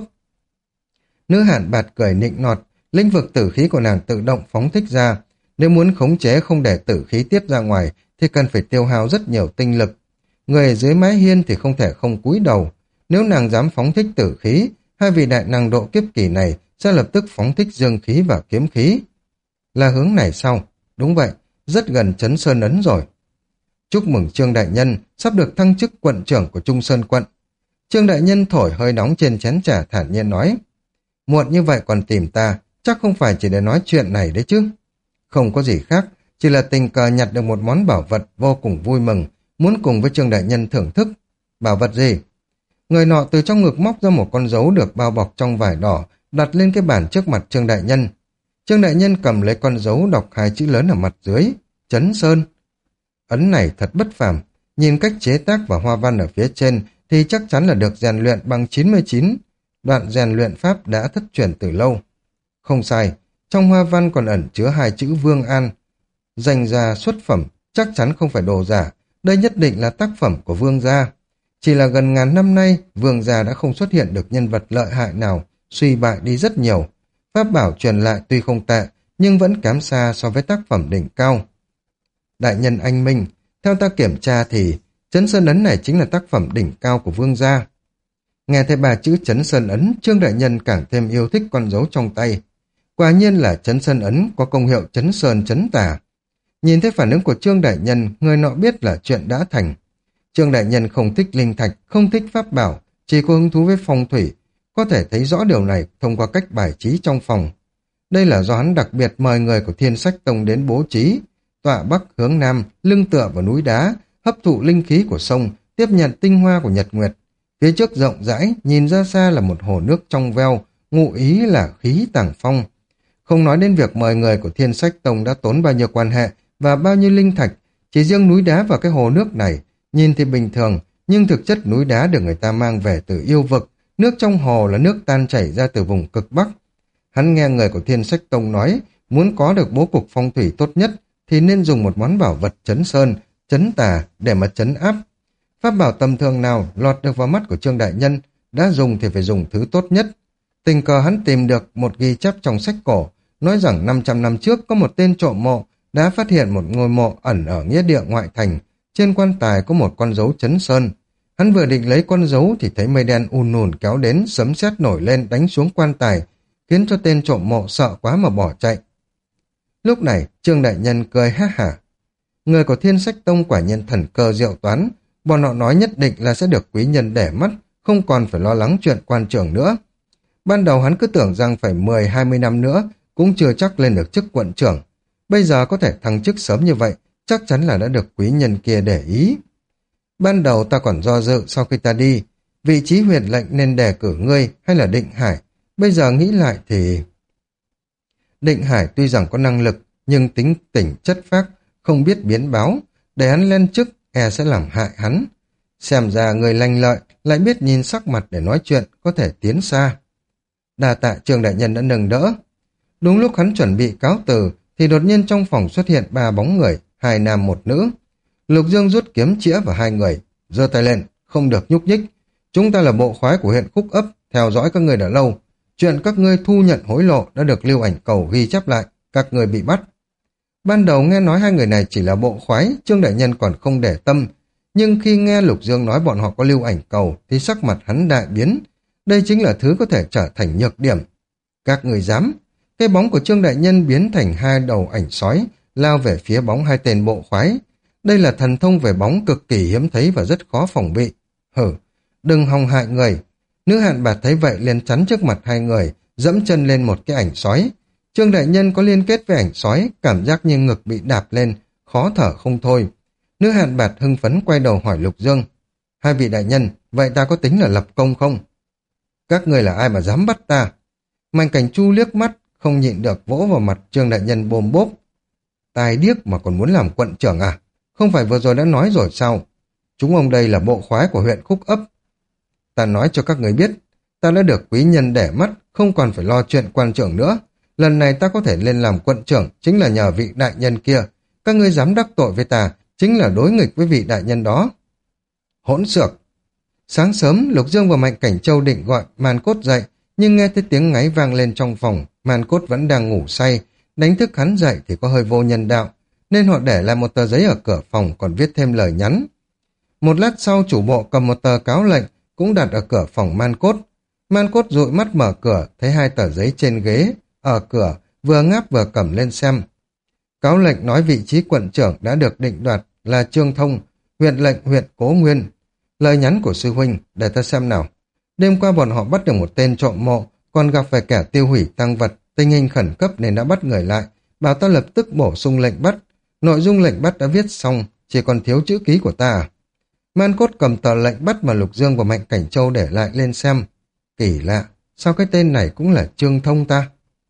A: Nữ hạn bạt cười nịnh nọt, lĩnh vực tử khí của nàng tự động phóng thích ra. Nếu muốn khống chế không để tử khí tiết ra ngoài thì cần phải tiêu hao rất nhiều tinh lực. Người dưới mái hiên thì không thể không cúi đầu. Nếu nàng dám phóng thích tử khí, hai vị đại năng độ kiếp kỳ này sẽ lập tức phóng thích dương khí và kiếm khí. Là hướng này sao? Đúng vậy, rất gần Trấn Sơn Ấn rồi. Chúc mừng Trương Đại Nhân sắp được thăng chức quận trưởng của Trung Sơn quận. Trương Đại Nhân thổi hơi nóng trên chén trà thản nhiên nói. Muộn như vậy còn tìm ta, chắc không phải chỉ để nói chuyện này đấy chứ. Không có gì khác, chỉ là tình cờ nhặt được một món bảo vật vô cùng vui mừng, muốn cùng với Trương Đại Nhân thưởng thức. Bảo vật gì? Người nọ từ trong ngực móc ra một con dấu được bao bọc trong vải đỏ, đặt lên cái bàn trước mặt Trương Đại Nhân. Trương Đại Nhân cầm lấy con dấu đọc hai chữ lớn ở mặt dưới, Trấn Sơn. Ấn này thật bất phàm, nhìn cách chế tác và hoa văn ở phía trên thì chắc chắn là được rèn luyện bằng 99. Đoạn rèn luyện pháp đã thất truyền từ lâu. Không sai, trong hoa văn còn ẩn chứa hai chữ Vương An. Danh gia xuất phẩm, chắc chắn không phải đồ giả, đây nhất định là tác phẩm của Vương gia. Chỉ là gần ngàn năm nay, Vương gia đã không xuất hiện được nhân vật lợi hại nào, suy bại đi rất nhiều. Pháp bảo truyền lại tuy không tệ, nhưng vẫn kém xa so với tác phẩm đỉnh cao. Đại nhân anh minh, theo ta kiểm tra thì Trấn Sơn Ấn này chính là tác phẩm đỉnh cao của Vương gia. Nghe thấy ba chữ Trấn Sơn Ấn, Trương Đại Nhân càng thêm yêu thích con dấu trong tay. Quả nhiên là Trấn Sơn Ấn có công hiệu Trấn Sơn Trấn Tà. Nhìn thấy phản ứng của Trương Đại Nhân, người nọ biết là chuyện đã thành. Trương Đại Nhân không thích linh thạch, không thích pháp bảo, chỉ có hứng thú với phong thủy. Có thể thấy rõ điều này thông qua cách bài trí trong phòng. Đây là do hắn đặc biệt mời người của Thiên Sách Tông đến bố trí. Tọa bắc hướng nam, lưng tựa vào núi đá, hấp thụ linh khí của sông, tiếp nhận tinh hoa của nhật nguyệt. Phía trước rộng rãi, nhìn ra xa là một hồ nước trong veo, ngụ ý là khí tàng phong. Không nói đến việc mời người của Thiên Sách Tông đã tốn bao nhiêu quan hệ và bao nhiêu linh thạch, chỉ riêng núi đá và cái hồ nước này, nhìn thì bình thường, nhưng thực chất núi đá được người ta mang về từ yêu vực, nước trong hồ là nước tan chảy ra từ vùng cực Bắc. Hắn nghe người của Thiên Sách Tông nói, muốn có được bố cục phong thủy tốt nhất thì nên dùng một món bảo vật trấn sơn, trấn tà để mà trấn áp. Pháp bảo tầm thường nào lọt được vào mắt của Trương Đại Nhân, đã dùng thì phải dùng thứ tốt nhất. Tình cờ hắn tìm được một ghi chép trong sách cổ, nói rằng 500 năm trước có một tên trộm mộ đã phát hiện một ngôi mộ ẩn ở nghĩa địa ngoại thành, trên quan tài có một con dấu trấn sơn. Hắn vừa định lấy con dấu thì thấy mây đen ùn ùn kéo đến, sấm sét nổi lên đánh xuống quan tài, khiến cho tên trộm mộ sợ quá mà bỏ chạy. Lúc này, Trương Đại Nhân cười ha hả. Người của Thiên Sách Tông quả nhiên thần cơ diệu toán, bọn họ nói nhất định là sẽ được quý nhân để mắt, không còn phải lo lắng chuyện quan trường nữa. Ban đầu hắn cứ tưởng rằng phải 10-20 năm nữa cũng chưa chắc lên được chức quận trưởng. Bây giờ có thể thăng chức sớm như vậy, chắc chắn là đã được quý nhân kia để ý. Ban đầu ta còn do dự sau khi ta đi, vị trí huyện lệnh nên đề cử ngươi hay là Định Hải. Bây giờ nghĩ lại thì... Định Hải tuy rằng có năng lực, nhưng tính tỉnh chất phác, không biết biến báo, để hắn lên chức e sẽ làm hại hắn. Xem ra người lanh lợi, lại biết nhìn sắc mặt để nói chuyện, có thể tiến xa. Đa tạ Trương Đại Nhân đã nâng đỡ. Đúng lúc hắn chuẩn bị cáo từ, thì đột nhiên trong phòng xuất hiện 3 bóng người, 2 nam 1 nữ. Lục Dương rút kiếm chĩa vào 2 người, giơ tay lên, không được nhúc nhích. Chúng ta là bộ khoái của huyện Khúc Ấp, theo dõi các ngươi đã lâu. Chuyện các ngươi thu nhận hối lộ đã được lưu ảnh cầu ghi chép lại, các ngươi bị bắt. Ban đầu nghe nói 2 người này chỉ là bộ khoái, Trương Đại Nhân còn không để tâm. Nhưng khi nghe Lục Dương nói bọn họ có lưu ảnh cầu, thì sắc mặt hắn đại biến. Đây chính là thứ có thể trở thành nhược điểm. Các người dám? Cái bóng của Trương Đại Nhân biến thành 2 đầu ảnh sói, lao về phía bóng 2 tên bộ khoái. Đây là thần thông về bóng cực kỳ hiếm thấy và rất khó phòng bị. Hử, đừng hòng hại người. Nữ hạn bạt thấy vậy liền chắn trước mặt 2 người, dẫm chân lên một cái ảnh sói. Trương Đại Nhân có liên kết với ảnh sói, cảm giác như ngực bị đạp lên, khó thở không thôi. Nữ hạn bạt hưng phấn quay đầu hỏi Lục Dương. 2 vị đại nhân, vậy ta có tính là lập công không? Các người là ai mà dám bắt ta? Mạnh Cảnh Chu liếc mắt, không nhịn được vỗ vào mặt Trương Đại Nhân bôm bốp. Tài điếc mà còn muốn làm quận trưởng à? Không phải vừa rồi đã nói rồi sao? Chúng ông đây là bộ khoái của huyện Khúc Ấp. Ta nói cho các người biết, ta đã được quý nhân để mắt, không còn phải lo chuyện quan trưởng nữa. Lần này ta có thể lên làm quận trưởng chính là nhờ vị đại nhân kia. Các ngươi dám đắc tội với ta, chính là đối nghịch với vị đại nhân đó. Hỗn xược! Sáng sớm, Lục Dương và Mạnh Cảnh Châu định gọi Man Cốt dậy, nhưng nghe thấy tiếng ngáy vang lên trong phòng, Man Cốt vẫn đang ngủ say. Đánh thức hắn dậy thì có hơi vô nhân đạo, nên họ để lại một tờ giấy ở cửa phòng còn viết thêm lời nhắn. Một lát sau, chủ bộ cầm một tờ cáo lệnh cũng đặt ở cửa phòng Man Cốt. Man Cốt dụi mắt mở cửa, thấy hai tờ giấy trên ghế ở cửa, vừa ngáp vừa cầm lên xem. Cáo lệnh nói vị trí quận trưởng đã được định đoạt là Trương Thông, huyện lệnh huyện Cố Nguyên. Lời nhắn của sư huynh, để ta xem nào. Đêm qua bọn họ bắt được một tên trộm mộ, còn gặp phải kẻ tiêu hủy tang vật, tình hình khẩn cấp nên đã bắt người lại, bảo ta lập tức bổ sung lệnh bắt. Nội dung lệnh bắt đã viết xong, chỉ còn thiếu chữ ký của ta à? Man Cốt cầm tờ lệnh bắt mà Lục Dương và Mạnh Cảnh Châu để lại lên xem. Kỳ lạ, sao cái tên này cũng là Trương Thông ta?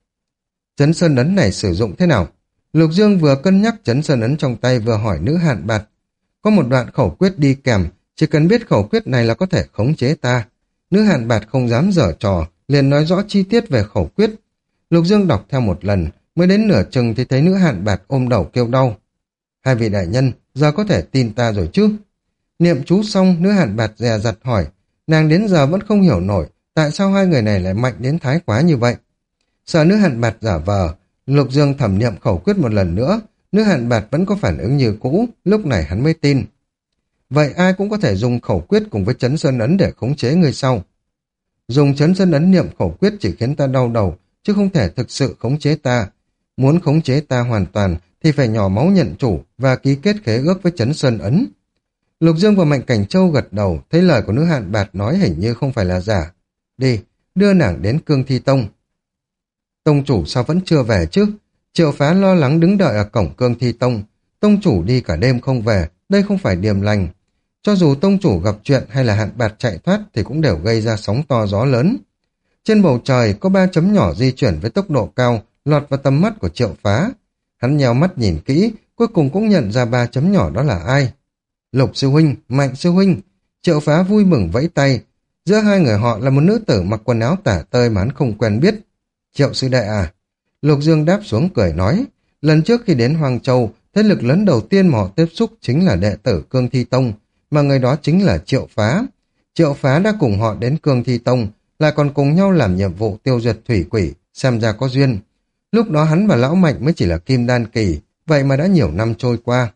A: Chấn sơn ấn này sử dụng thế nào? Lục Dương vừa cân nhắc chấn sơn ấn trong tay vừa hỏi nữ Hạn Bạt. Có một đoạn khẩu quyết đi kèm, chỉ cần biết khẩu quyết này là có thể khống chế ta. Nữ Hạn Bạt không dám giở trò, liền nói rõ chi tiết về khẩu quyết. Lục Dương đọc theo một lần, mới đến nửa chừng thì thấy nữ Hạn Bạt ôm đầu kêu đau. Hai vị đại nhân, giờ có thể tin ta rồi chứ? Niệm chú xong, nữ Hạn Bạt dè dặt hỏi, nàng đến giờ vẫn không hiểu nổi tại sao hai người này lại mạnh đến thái quá như vậy. Sợ nữ Hạn Bạt giả vờ, Lục Dương thẩm niệm khẩu quyết một lần nữa, nữ Hạn Bạt vẫn có phản ứng như cũ, lúc này hắn mới tin. Vậy ai cũng có thể dùng khẩu quyết cùng với chấn sơn ấn để khống chế người sau. Dùng chấn sơn ấn niệm khẩu quyết chỉ khiến ta đau đầu, chứ không thể thực sự khống chế ta. Muốn khống chế ta hoàn toàn thì phải nhỏ máu nhận chủ và ký kết khế ước với chấn sơn ấn. Lục Dương và Mạnh Cảnh Châu gật đầu, thấy lời của nữ Hạn Bạt nói hình như không phải là giả. Đi, đưa nàng đến Cương Thi Tông. Tông chủ sao vẫn chưa về chứ? Triệu Phá lo lắng đứng đợi ở cổng Cương Thi Tông. Tông chủ đi cả đêm không về, đây không phải điềm lành. Cho dù tông chủ gặp chuyện hay là Hạn Bạt chạy thoát thì cũng đều gây ra sóng to gió lớn. Trên bầu trời có 3 chấm nhỏ di chuyển với tốc độ cao, lọt vào tầm mắt của Triệu Phá. Hắn nheo mắt nhìn kỹ, cuối cùng cũng nhận ra 3 chấm nhỏ đó là ai. Lục sư huynh, Mạnh sư huynh. Triệu Phá vui mừng vẫy tay. Giữa hai người họ là một nữ tử mặc quần áo tả tơi mà hắn không quen biết. Triệu sư đệ à? Lục Dương đáp xuống cười nói. Lần trước khi đến Hoàng Châu, thế lực lớn đầu tiên mà họ tiếp xúc chính là đệ tử Cương Thi Tông, mà người đó chính là Triệu Phá. Triệu Phá đã cùng họ đến Cương Thi Tông, lại còn cùng nhau làm nhiệm vụ tiêu diệt thủy quỷ, xem ra có duyên. Lúc đó hắn và Lão Mạnh mới chỉ là kim đan kỳ, vậy mà đã nhiều năm trôi qua.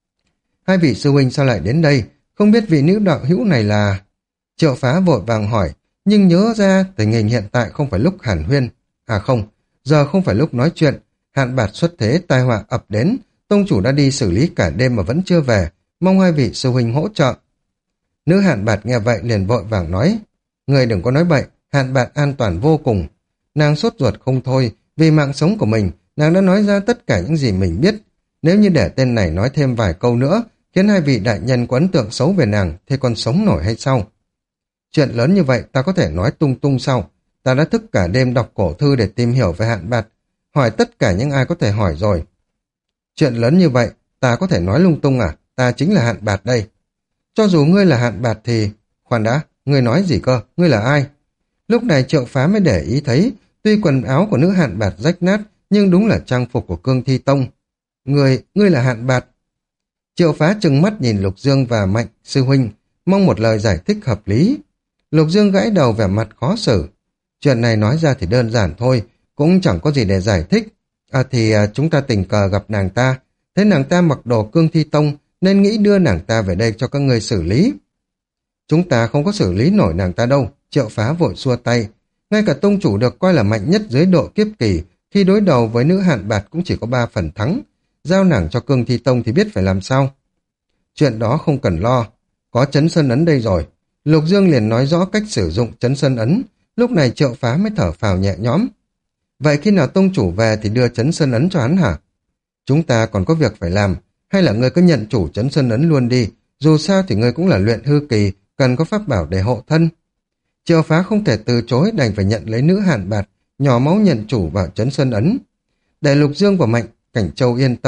A: Hai vị sư huynh sao lại đến đây? Không biết vị nữ đạo hữu này là... Triệu Phá vội vàng hỏi, nhưng nhớ ra tình hình hiện tại không phải lúc hàn huyên. À không, giờ không phải lúc nói chuyện. Hạn Bạt xuất thế, tai họa ập đến. Tông chủ đã đi xử lý cả đêm mà vẫn chưa về. Mong hai vị sư huynh hỗ trợ. Nữ Hạn Bạt nghe vậy liền vội vàng nói, người đừng có nói bậy, Hạn Bạt an toàn vô cùng. Nàng sốt ruột không thôi, vì mạng sống của mình, nàng đã nói ra tất cả những gì mình biết. Nếu như để tên này nói thêm vài câu nữa, khiến hai vị đại nhân có ấn tượng xấu về nàng, thì còn sống nổi hay sao? Chuyện lớn như vậy ta có thể nói tung tung sao? Ta đã thức cả đêm đọc cổ thư để tìm hiểu về Hạn Bạt, hỏi tất cả những ai có thể hỏi rồi. Chuyện lớn như vậy, ta có thể nói lung tung à? Ta chính là Hạn Bạt đây. Cho dù ngươi là Hạn Bạt thì... Khoan đã, ngươi nói gì cơ? Ngươi là ai? Lúc này Triệu Phá mới để ý thấy, tuy quần áo của nữ Hạn Bạt rách nát, nhưng đúng là trang phục của Cương Thi Tông. Ngươi là Hạn Bạt. Triệu Phá trừng mắt nhìn Lục Dương và Mạnh sư huynh, mong một lời giải thích hợp lý. Lục Dương gãi đầu vẻ mặt khó xử. Chuyện này nói ra thì đơn giản thôi, cũng chẳng có gì để giải thích. Chúng ta tình cờ gặp nàng ta, thấy nàng ta mặc đồ Cương Thi Tông, nên nghĩ đưa nàng ta về đây cho các ngươi xử lý. Chúng ta không có xử lý nổi nàng ta đâu, Triệu Phá vội xua tay. Ngay cả tông chủ được coi là mạnh nhất dưới độ kiếp kỳ, khi đối đầu với nữ Hạn Bạt cũng chỉ có 3 phần thắng. Giao nàng cho Cương Thi Tông thì biết phải làm sao. Chuyện đó không cần lo, có chấn sơn ấn đây rồi. Lục Dương liền nói rõ cách sử dụng chấn sơn ấn, lúc này Triệu Phá mới thở phào nhẹ nhõm. Vậy khi nào tông chủ về thì đưa chấn sơn ấn cho hắn hả? Chúng ta còn có việc phải làm, hay là ngươi cứ nhận chủ chấn sơn ấn luôn đi, dù sao thì ngươi cũng là luyện hư kỳ, cần có pháp bảo để hộ thân. Triệu Phá không thể từ chối, đành phải nhận lấy nữ Hạn Bạt, nhỏ máu nhận chủ vào chấn sơn ấn. Để Lục Dương và Mạnh Cảnh Châu yên tâm,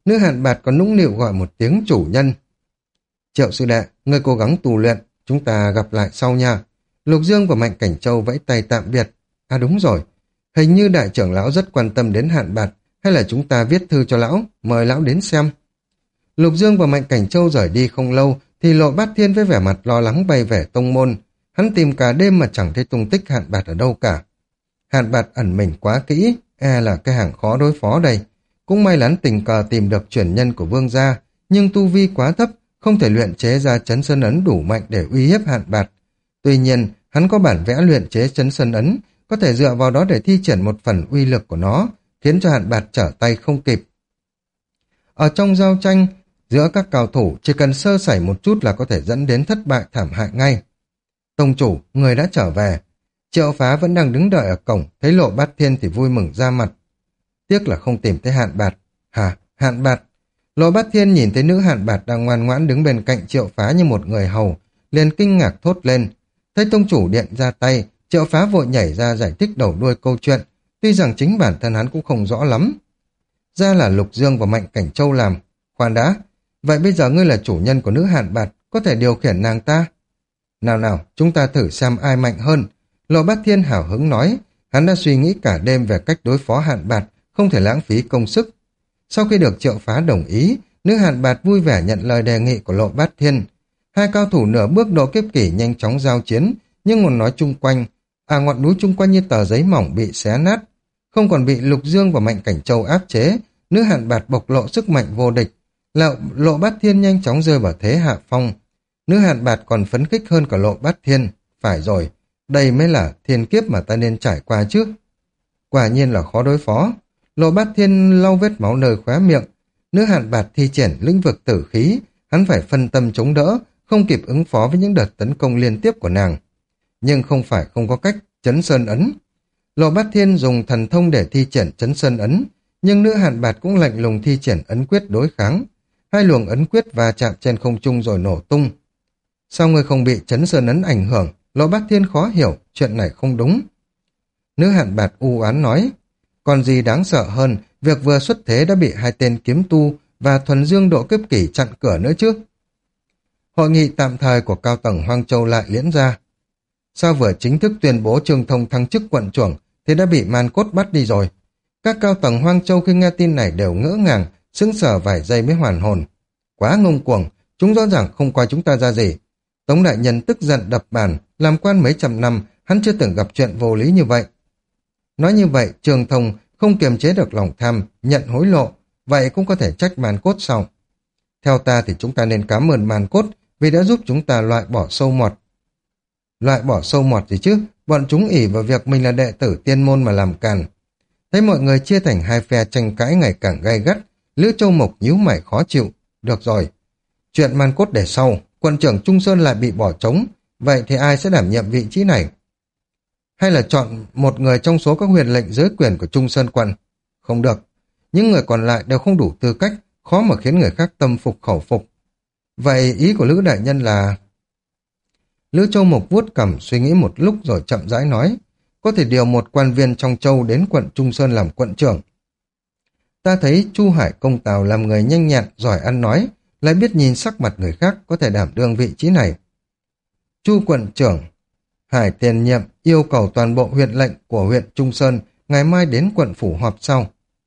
A: Nữ hạn bạt còn nũng nịu gọi một tiếng chủ nhân. Triệu sư đệ, ngươi cố gắng tu luyện, chúng ta gặp lại sau nha. Lục Dương và Mạnh Cảnh Châu vẫy tay tạm biệt. À đúng rồi, hình như đại trưởng lão rất quan tâm đến hạn bạt, hay là chúng ta viết thư cho lão, mời lão đến xem. Lục Dương và Mạnh Cảnh Châu rời đi không lâu, thì Lộ Bát Thiên với vẻ mặt lo lắng bay về tông môn. Hắn tìm cả đêm mà chẳng thấy tung tích hạn bạt ở đâu cả. Hạn bạt ẩn mình quá kỹ, là cái hàng khó đối phó đây. Cũng may là hắn tình cờ tìm được truyền nhân của vương gia, nhưng tu vi quá thấp, không thể luyện chế ra chấn sơn ấn đủ mạnh để uy hiếp hạn bạt. Tuy nhiên, hắn có bản vẽ luyện chế chấn sơn ấn, có thể dựa vào đó để thi triển một phần uy lực của nó, khiến cho hạn bạt trở tay không kịp. Ở trong giao tranh, giữa các cao thủ chỉ cần sơ sẩy một chút là có thể dẫn đến thất bại thảm hại ngay. Tông chủ, người đã trở về. Triệu Phá vẫn đang đứng đợi ở cổng, thấy Lộ Bát Thiên thì vui mừng ra mặt. Tiếc là không tìm thấy hạn bạt. Hả? Hạn bạt? Lộ Bát Thiên nhìn thấy nữ hạn bạt đang ngoan ngoãn đứng bên cạnh Triệu Phá như một người hầu, liền kinh ngạc thốt lên. Thấy tông chủ điện ra tay, Triệu Phá vội nhảy ra giải thích đầu đuôi câu chuyện, tuy rằng chính bản thân hắn cũng không rõ lắm. Ra là Lục Dương và Mạnh Cảnh Châu làm. Khoan đã, vậy bây giờ ngươi là chủ nhân của nữ hạn bạt, có thể điều khiển nàng ta? Nào nào, chúng ta thử xem ai mạnh hơn. Lộ Bát Thiên hào hứng nói, hắn đã suy nghĩ cả đêm về cách đối phó hạn bạt, không thể lãng phí công sức. Sau khi được Triệu Phá đồng ý, nữ hạn bạt vui vẻ nhận lời đề nghị của Lộ Bát Thiên. Hai cao thủ nửa bước độ kiếp kỷ nhanh chóng giao chiến, nhưng ngọn núi chung quanh như tờ giấy mỏng bị xé nát. Không còn bị Lục Dương và Mạnh Cảnh Châu áp chế, nữ hạn bạt bộc lộ sức mạnh vô địch. Lộ Bát Thiên nhanh chóng rơi vào thế hạ phong. Nữ hạn bạt còn phấn khích hơn cả Lộ Bát Thiên. Phải rồi, đây mới là thiên kiếp mà ta nên trải qua trước. Quả nhiên là khó đối phó. Lộ Bát Thiên lau vết máu nơi khóe miệng. Nữ hạn bạt thi triển lĩnh vực tử khí, hắn phải phân tâm chống đỡ, không kịp ứng phó với những đợt tấn công liên tiếp của nàng. Nhưng không phải không có cách chấn sơn ấn. Lộ Bát Thiên dùng thần thông để thi triển chấn sơn ấn, nhưng nữ hạn bạt cũng lạnh lùng thi triển ấn quyết đối kháng. Hai luồng ấn quyết va chạm trên không trung rồi nổ tung. Sao ngươi không bị chấn sơn ấn ảnh hưởng? Lộ Bát Thiên khó hiểu, chuyện này không đúng. Nữ hạn bạt u oán nói, còn gì đáng sợ hơn, việc vừa xuất thế đã bị hai tên kiếm tu và thuần dương độ kiếp kỷ chặn cửa nữa chứ. Hội nghị tạm thời của cao tầng Hoang Châu lại diễn ra. Sao vừa chính thức tuyên bố Trương Thông thăng chức quận trưởng thì đã bị Man Cốt bắt đi rồi. Các cao tầng Hoang Châu khi nghe tin này đều ngỡ ngàng, sững sờ vài giây mới hoàn hồn. Quá ngông cuồng, chúng rõ ràng không coi chúng ta ra gì. Tống đại nhân tức giận đập bàn, làm quan mấy trăm năm, hắn chưa từng gặp chuyện vô lý như vậy. Nói như vậy, Trương Thông không kiềm chế được lòng tham, nhận hối lộ, vậy cũng có thể trách Man Cốt sau. Theo ta thì chúng ta nên cảm ơn Man Cốt vì đã giúp chúng ta loại bỏ sâu mọt. Loại bỏ sâu mọt gì chứ, bọn chúng ỷ vào việc mình là đệ tử tiên môn mà làm càn. Thấy mọi người chia thành hai phe tranh cãi ngày càng gay gắt, Lữ Châu Mộc nhíu mày khó chịu. Được rồi, chuyện Man Cốt để sau, quận trưởng Trung Sơn lại bị bỏ trống, vậy thì ai sẽ đảm nhiệm vị trí này? Hay là chọn một người trong số các huyền lệnh giới quyền của Trung Sơn quận? Không được, những người còn lại đều không đủ tư cách, khó mà khiến người khác tâm phục khẩu phục. Vậy ý của Lữ đại nhân là... Lữ Châu Mộc vuốt cằm suy nghĩ một lúc rồi chậm rãi nói, có thể điều một quan viên trong châu đến quận Trung Sơn làm quận trưởng. Ta thấy Chu Hải Công Tào làm người nhanh nhẹn, giỏi ăn nói, lại biết nhìn sắc mặt người khác, có thể đảm đương vị trí này. Chu quận trưởng Hải tiền nhiệm yêu cầu toàn bộ huyện lệnh của huyện Trung Sơn ngày mai đến quận phủ họp sau.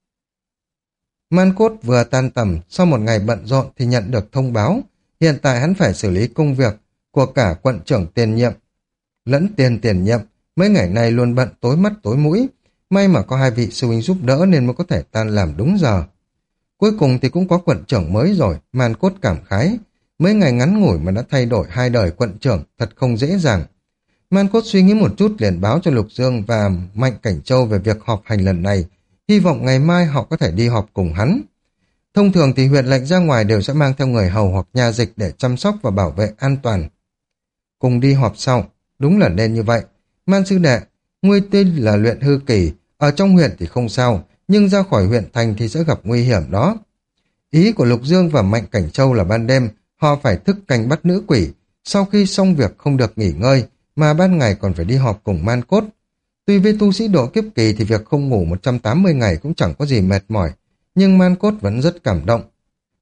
A: Man Cốt vừa tan tầm, sau một ngày bận rộn thì nhận được thông báo, hiện tại hắn phải xử lý công việc của cả quận trưởng tiền nhiệm lẫn tiền nhiệm, mấy ngày nay luôn bận tối mắt tối mũi, may mà có hai vị sư huynh giúp đỡ nên mới có thể tan làm đúng giờ. Cuối cùng thì cũng có quận trưởng mới rồi, Man Cốt cảm khái, mấy ngày ngắn ngủi mà đã thay đổi hai đời quận trưởng, thật không dễ dàng. Man Cốt suy nghĩ một chút liền báo cho Lục Dương và Mạnh Cảnh Châu về việc họp hành lần này, hy vọng ngày mai họ có thể đi họp cùng hắn. Thông thường thì huyện lệnh ra ngoài đều sẽ mang theo người hầu hoặc nha dịch để chăm sóc và bảo vệ an toàn. Cùng đi họp sau, đúng là nên như vậy. Man sư đệ, ngươi tên là luyện hư kỳ, ở trong huyện thì không sao, nhưng ra khỏi huyện thành thì sẽ gặp nguy hiểm đó. Ý của Lục Dương và Mạnh Cảnh Châu là ban đêm, họ phải thức canh bắt nữ quỷ, sau khi xong việc không được nghỉ ngơi, mà ban ngày còn phải đi họp cùng Man Cốt. Tuy với tu sĩ độ kiếp kỳ thì việc không ngủ 180 ngày cũng chẳng có gì mệt mỏi, nhưng Man Cốt vẫn rất cảm động,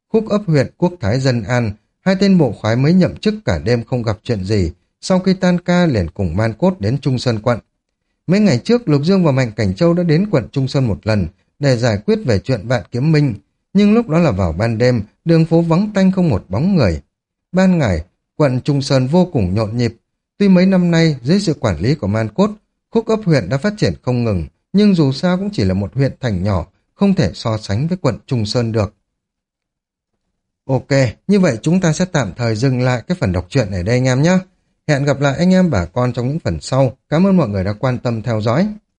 A: Khúc Ấp huyện Quốc Thái Dân An, hai tên bộ khoái mới nhậm chức cả đêm không gặp chuyện gì, sau khi tan ca liền cùng Man Cốt đến Trung Sơn quận. Mấy ngày trước, Lục Dương và Mạnh Cảnh Châu đã đến quận Trung Sơn một lần để giải quyết về chuyện Vạn Kiếm Minh, nhưng lúc đó là vào ban đêm, đường phố vắng tanh không một bóng người. Ban ngày, quận Trung Sơn vô cùng nhộn nhịp. Tuy mấy năm nay, dưới sự quản lý của Man Cốt, Khúc Ấp huyện đã phát triển không ngừng, nhưng dù sao cũng chỉ là một huyện thành nhỏ, không thể so sánh với quận Trung Sơn được. Ok, như vậy chúng ta sẽ tạm thời dừng lại cái phần đọc truyện ở đây anh em nhé. Hẹn gặp lại anh em bà con trong những phần sau. Cảm ơn mọi người đã quan tâm theo dõi.